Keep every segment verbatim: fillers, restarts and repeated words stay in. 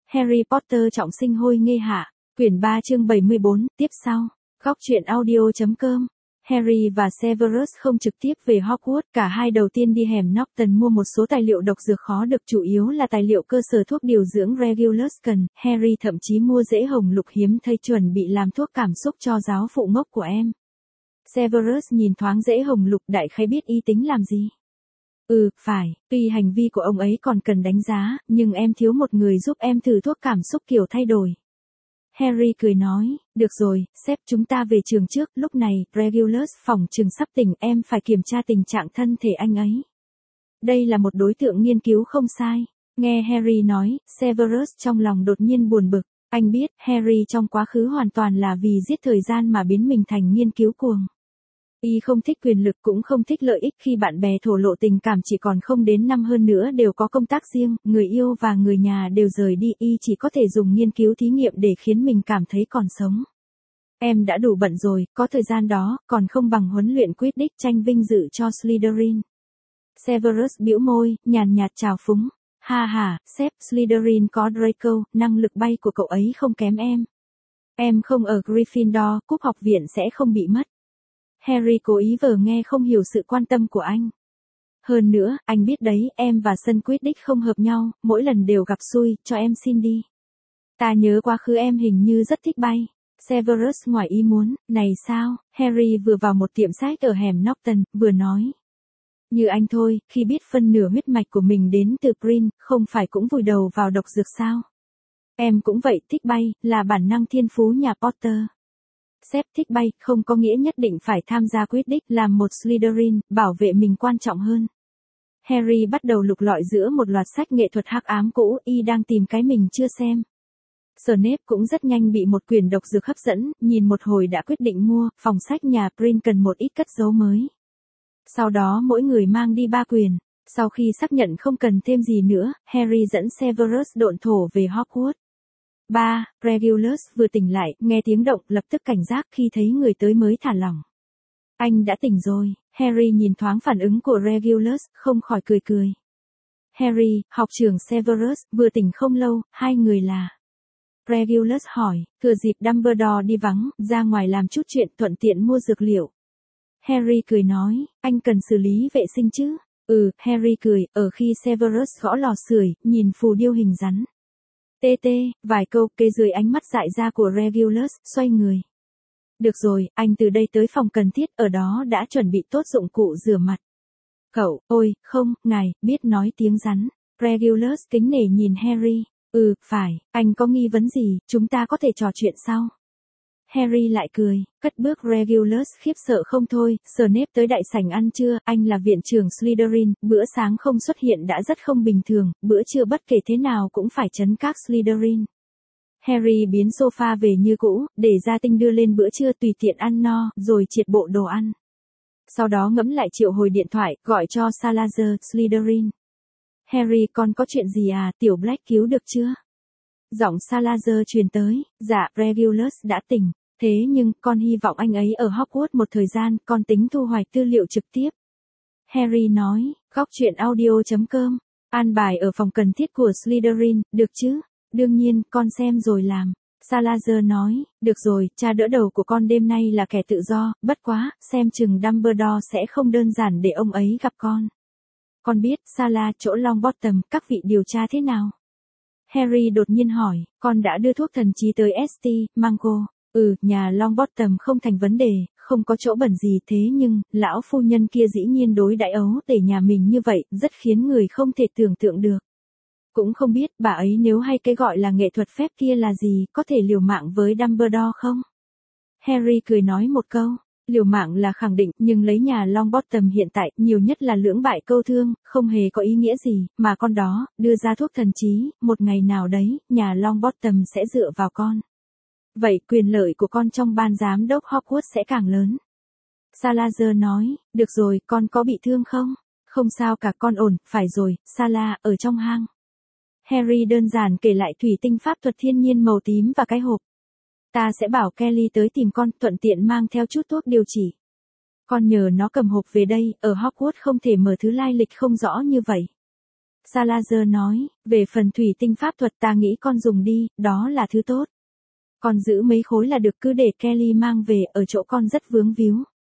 Harry Potter trọng sinh hôi nghê hạ, quyển ba chương bảy mươi bốn, tiếp sau. Góc truyện audio chấm com. Harry và Severus không trực tiếp về Hogwarts, cả hai đầu tiên đi hẻm Norton mua một số tài liệu độc dược khó được, chủ yếu là tài liệu cơ sở thuốc điều dưỡng Regulus cần. Harry thậm chí mua rễ hồng lục hiếm thây chuẩn bị làm thuốc cảm xúc cho giáo phụ ngốc của em. Severus nhìn thoáng rễ hồng lục, đại khái biết y tính làm gì. Ừ, phải, tuy hành vi của ông ấy còn cần đánh giá, nhưng em thiếu một người giúp em thử thuốc cảm xúc kiểu thay đổi. Harry cười nói, được rồi, sếp, chúng ta về trường trước. Lúc này, Regulus phòng trường sắp tỉnh, em phải kiểm tra tình trạng thân thể anh ấy. Đây là một đối tượng nghiên cứu không sai. Nghe Harry nói, Severus trong lòng đột nhiên buồn bực. Anh biết, Harry trong quá khứ hoàn toàn là vì giết thời gian mà biến mình thành nghiên cứu cuồng. Y không thích quyền lực cũng không thích lợi ích, khi bạn bè thổ lộ tình cảm chỉ còn không đến năm hơn nữa đều có công tác riêng, người yêu và người nhà đều rời đi, y chỉ có thể dùng nghiên cứu thí nghiệm để khiến mình cảm thấy còn sống. Em đã đủ bận rồi, có thời gian đó, còn không bằng huấn luyện Quidditch tranh vinh dự cho Slytherin. Severus bĩu môi, nhàn nhạt trào phúng. Ha ha, sếp, Slytherin có Draco, năng lực bay của cậu ấy không kém em. Em không ở Gryffindor, cúp học viện sẽ không bị mất. Harry cố ý vờ nghe không hiểu sự quan tâm của anh. Hơn nữa, anh biết đấy, em và sân Quidditch không hợp nhau, mỗi lần đều gặp xui, cho em xin đi. Ta nhớ quá khứ em hình như rất thích bay. Severus ngoài ý muốn, này sao, Harry vừa vào một tiệm sách ở hẻm Norton, vừa nói. Như anh thôi, khi biết phân nửa huyết mạch của mình đến từ Green, không phải cũng vùi đầu vào độc dược sao? Em cũng vậy, thích bay, là bản năng thiên phú nhà Potter. Sếp, thích bay, không có nghĩa nhất định phải tham gia Quidditch, làm một Slytherin, bảo vệ mình quan trọng hơn. Harry bắt đầu lục lọi giữa một loạt sách nghệ thuật hắc ám cũ, y đang tìm cái mình chưa xem. Snape cũng rất nhanh bị một quyển độc dược hấp dẫn, nhìn một hồi đã quyết định mua, phòng sách nhà Prin cần một ít cất giấu mới. Sau đó mỗi người mang đi ba quyển. Sau khi xác nhận không cần thêm gì nữa, Harry dẫn Severus độn thổ về Hogwarts. ba. Regulus vừa tỉnh lại, nghe tiếng động, lập tức cảnh giác, khi thấy người tới mới thả lỏng. Anh đã tỉnh rồi. Harry nhìn thoáng phản ứng của Regulus, không khỏi cười cười. Harry, học trưởng Severus, vừa tỉnh không lâu, hai người là... Regulus hỏi, thừa dịp Dumbledore đi vắng, ra ngoài làm chút chuyện, thuận tiện mua dược liệu. Harry cười nói, anh cần xử lý vệ sinh chứ? Ừ, Harry cười, ở khi Severus gõ lò sưởi, nhìn phù điêu hình rắn. Tê tê, vài câu kê dưới ánh mắt dại ra của Regulus, xoay người. Được rồi, anh từ đây tới phòng cần thiết, ở đó đã chuẩn bị tốt dụng cụ rửa mặt. Cậu, ôi, không, ngài, biết nói tiếng rắn. Regulus kính nể nhìn Harry. Ừ, phải, anh có nghi vấn gì, chúng ta có thể trò chuyện sau. Harry lại cười, cất bước. Regulus khiếp sợ không thôi. Snape tới đại sảnh ăn trưa, anh là viện trưởng Slytherin, bữa sáng không xuất hiện đã rất không bình thường, bữa trưa bất kể thế nào cũng phải trấn các Slytherin. Harry biến sofa về như cũ, để gia tinh đưa lên bữa trưa, tùy tiện ăn no, rồi triệt bộ đồ ăn. Sau đó ngẫm lại triệu hồi điện thoại, gọi cho Salazar, Slytherin. Harry, con có chuyện gì à, tiểu Black cứu được chưa? Giọng Salazar truyền tới, dạ, Regulus đã tỉnh, thế nhưng, con hy vọng anh ấy ở Hogwarts một thời gian, con tính thu hoạch tư liệu trực tiếp. Harry nói, góc truyện audio chấm com, an bài ở phòng cần thiết của Slytherin, được chứ? Đương nhiên, con xem rồi làm. Salazar nói, được rồi, cha đỡ đầu của con đêm nay là kẻ tự do, bất quá, xem chừng Dumbledore sẽ không đơn giản để ông ấy gặp con. Con biết, Sala, chỗ Longbottom, các vị điều tra thế nào? Harry đột nhiên hỏi, con đã đưa thuốc thần trí tới ét tê, Mango. Ừ, nhà Longbottom không thành vấn đề, không có chỗ bẩn gì, thế nhưng, lão phu nhân kia dĩ nhiên đối đãi ấu tể nhà mình như vậy, rất khiến người không thể tưởng tượng được. Cũng không biết, bà ấy nếu hay cái gọi là nghệ thuật phép kia là gì, có thể liều mạng với Dumbledore không? Harry cười nói một câu. Liều mạng là khẳng định, nhưng lấy nhà Longbottom hiện tại, nhiều nhất là lưỡng bại câu thương, không hề có ý nghĩa gì, mà con đó, đưa ra thuốc thần trí, một ngày nào đấy, nhà Longbottom sẽ dựa vào con. Vậy quyền lợi của con trong ban giám đốc Hogwarts sẽ càng lớn. Salazar nói, được rồi, con có bị thương không? Không sao cả, con ổn, phải rồi, Sala, ở trong hang. Harry đơn giản kể lại thủy tinh pháp thuật thiên nhiên màu tím và cái hộp. Ta sẽ bảo Kelly tới tìm con, thuận tiện mang theo chút thuốc điều trị. Con nhờ nó cầm hộp về đây, ở Hogwarts không thể mở thứ lai lịch không rõ như vậy. Salazar nói, về phần thủy tinh pháp thuật ta nghĩ con dùng đi, đó là thứ tốt. Con giữ mấy khối là được, cứ để Kelly mang về, ở chỗ con rất vướng víu.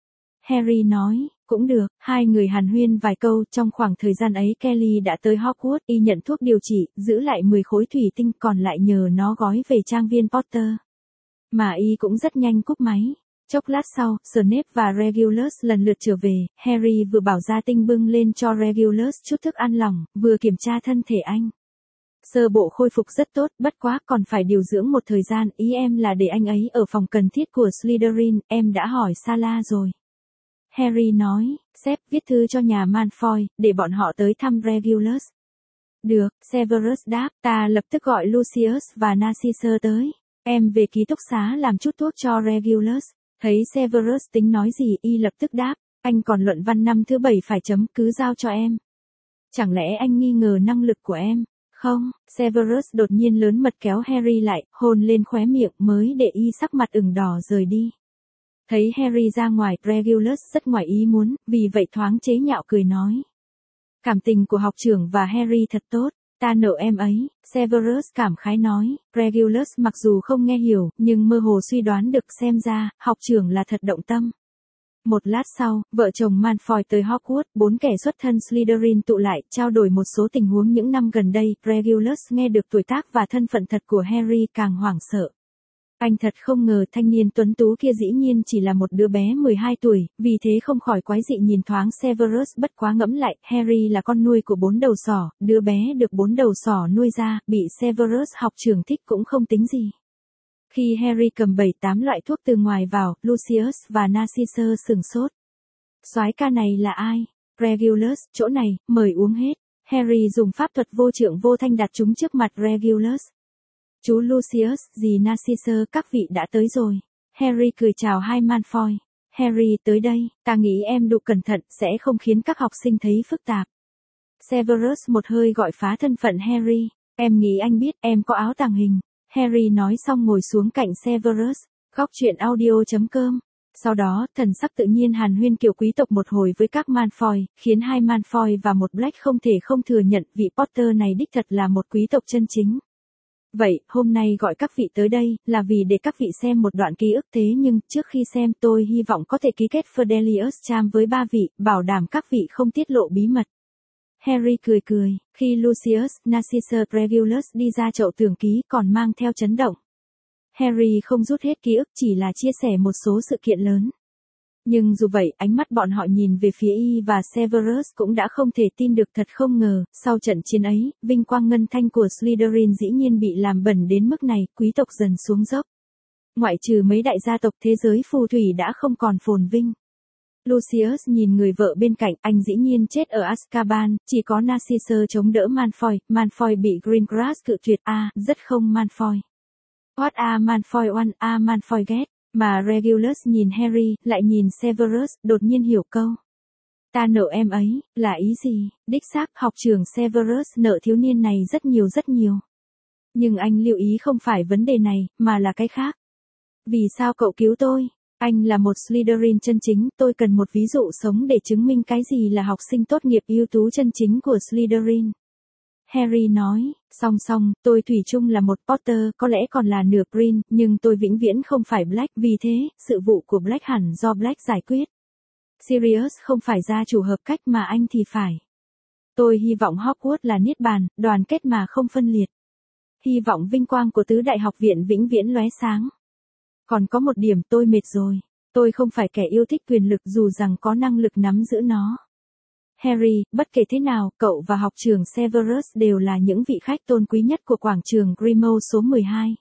Harry nói, cũng được, hai người hàn huyên vài câu, trong khoảng thời gian ấy Kelly đã tới Hogwarts, y nhận thuốc điều trị, giữ lại mười khối thủy tinh, còn lại nhờ nó gói về trang viên Potter. Mà y cũng rất nhanh cúp máy. Chốc lát sau, Snape và Regulus lần lượt trở về, Harry vừa bảo gia tinh bưng lên cho Regulus chút thức ăn lỏng, vừa kiểm tra thân thể anh. Sơ bộ khôi phục rất tốt, bất quá còn phải điều dưỡng một thời gian, ý em là để anh ấy ở phòng cần thiết của Slytherin, em đã hỏi Sala rồi. Harry nói, sếp viết thư cho nhà Malfoy, để bọn họ tới thăm Regulus. Được, Severus đáp, ta lập tức gọi Lucius và Narcissa tới. Em về ký túc xá làm chút thuốc cho Regulus. Thấy Severus tính nói gì, y lập tức đáp, anh còn luận văn năm thứ bảy phải chấm, cứ giao cho em. Chẳng lẽ anh nghi ngờ năng lực của em? Không, Severus đột nhiên lớn mật kéo Harry lại, hôn lên khóe miệng mới để y sắc mặt ửng đỏ rời đi. Thấy Harry ra ngoài, Regulus rất ngoài ý muốn, vì vậy thoáng chế nhạo cười nói. Cảm tình của học trưởng và Harry thật tốt, ta nợ em ấy, Severus cảm khái nói. Regulus mặc dù không nghe hiểu, nhưng mơ hồ suy đoán được, xem ra, học trưởng là thật động tâm. Một lát sau, vợ chồng Malfoy tới Hogwarts, bốn kẻ xuất thân Slytherin tụ lại, trao đổi một số tình huống những năm gần đây. Regulus nghe được tuổi tác và thân phận thật của Harry càng hoảng sợ. Anh thật không ngờ thanh niên tuấn tú kia dĩ nhiên chỉ là một đứa bé mười hai tuổi, vì thế không khỏi quái dị nhìn thoáng Severus. Bất quá ngẫm lại, Harry là con nuôi của bốn đầu sỏ, đứa bé được bốn đầu sỏ nuôi ra, bị Severus học trưởng thích cũng không tính gì. Khi Harry cầm bảy tám loại thuốc từ ngoài vào, Lucius và Narcissa sửng sốt. Soái ca này là ai? Regulus, chỗ này, mời uống hết. Harry dùng pháp thuật vô trượng vô thanh đặt chúng trước mặt Regulus. Chú Lucius, dì Narcissa, các vị đã tới rồi. Harry cười chào hai Malfoy. Harry tới đây, ta nghĩ em đủ cẩn thận, sẽ không khiến các học sinh thấy phức tạp. Severus một hơi gọi phá thân phận Harry. Em nghĩ anh biết, em có áo tàng hình. Harry nói xong ngồi xuống cạnh Severus. Góc truyện audio chấm com. Sau đó, thần sắc tự nhiên hàn huyên kiểu quý tộc một hồi với các Malfoy, khiến hai Malfoy và một Black không thể không thừa nhận vị Potter này đích thật là một quý tộc chân chính. Vậy, hôm nay gọi các vị tới đây, là vì để các vị xem một đoạn ký ức, thế nhưng, trước khi xem tôi hy vọng có thể ký kết Fidelius Charm với ba vị, bảo đảm các vị không tiết lộ bí mật. Harry cười cười, khi Lucius, Narcissa, Regulus đi ra chậu tường ký còn mang theo chấn động. Harry không rút hết ký ức, chỉ là chia sẻ một số sự kiện lớn. Nhưng dù vậy, ánh mắt bọn họ nhìn về phía y và Severus cũng đã không thể tin được, thật không ngờ, sau trận chiến ấy, vinh quang ngân thanh của Slytherin dĩ nhiên bị làm bẩn đến mức này, quý tộc dần xuống dốc. Ngoại trừ mấy đại gia tộc, thế giới phù thủy đã không còn phồn vinh. Lucius nhìn người vợ bên cạnh, anh dĩ nhiên chết ở Azkaban, chỉ có Narcissa chống đỡ Malfoy, Malfoy bị Greengrass cự tuyệt, a, à, rất không Malfoy. What a Malfoy one, a Malfoy get. Mà Regulus nhìn Harry, lại nhìn Severus, đột nhiên hiểu câu. Ta nợ em ấy, là ý gì? Đích xác, học trưởng Severus nợ thiếu niên này rất nhiều rất nhiều. Nhưng anh lưu ý không phải vấn đề này, mà là cái khác. Vì sao cậu cứu tôi? Anh là một Slytherin chân chính, tôi cần một ví dụ sống để chứng minh cái gì là học sinh tốt nghiệp ưu tú chân chính của Slytherin. Harry nói, song song, tôi thủy chung là một Potter, có lẽ còn là nửa Green, nhưng tôi vĩnh viễn không phải Black, vì thế, sự vụ của Black hẳn do Black giải quyết. Sirius không phải gia chủ hợp cách mà anh thì phải. Tôi hy vọng Hogwarts là niết bàn, đoàn kết mà không phân liệt. Hy vọng vinh quang của tứ đại học viện vĩnh viễn lóe sáng. Còn có một điểm, tôi mệt rồi. Tôi không phải kẻ yêu thích quyền lực dù rằng có năng lực nắm giữ nó. Harry, bất kể thế nào, cậu và học trưởng Severus đều là những vị khách tôn quý nhất của quảng trường Grimmauld số mười hai.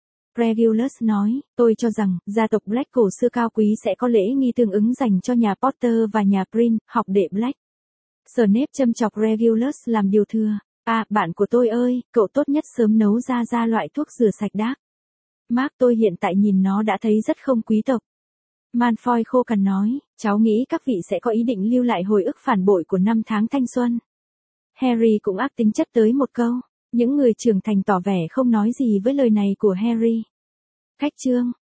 Regulus nói, tôi cho rằng, gia tộc Black cổ xưa cao quý sẽ có lễ nghi tương ứng dành cho nhà Potter và nhà Prin, học đệ Black. Snape châm chọc Regulus làm điều thừa. À, bạn của tôi ơi, cậu tốt nhất sớm nấu ra ra loại thuốc rửa sạch đác. Mark, tôi hiện tại nhìn nó đã thấy rất không quý tộc. Malfoy khô cằn nói, cháu nghĩ các vị sẽ có ý định lưu lại hồi ức phản bội của năm tháng thanh xuân. Harry cũng ác tính chất tới một câu. Những người trưởng thành tỏ vẻ không nói gì với lời này của Harry. Khách chương.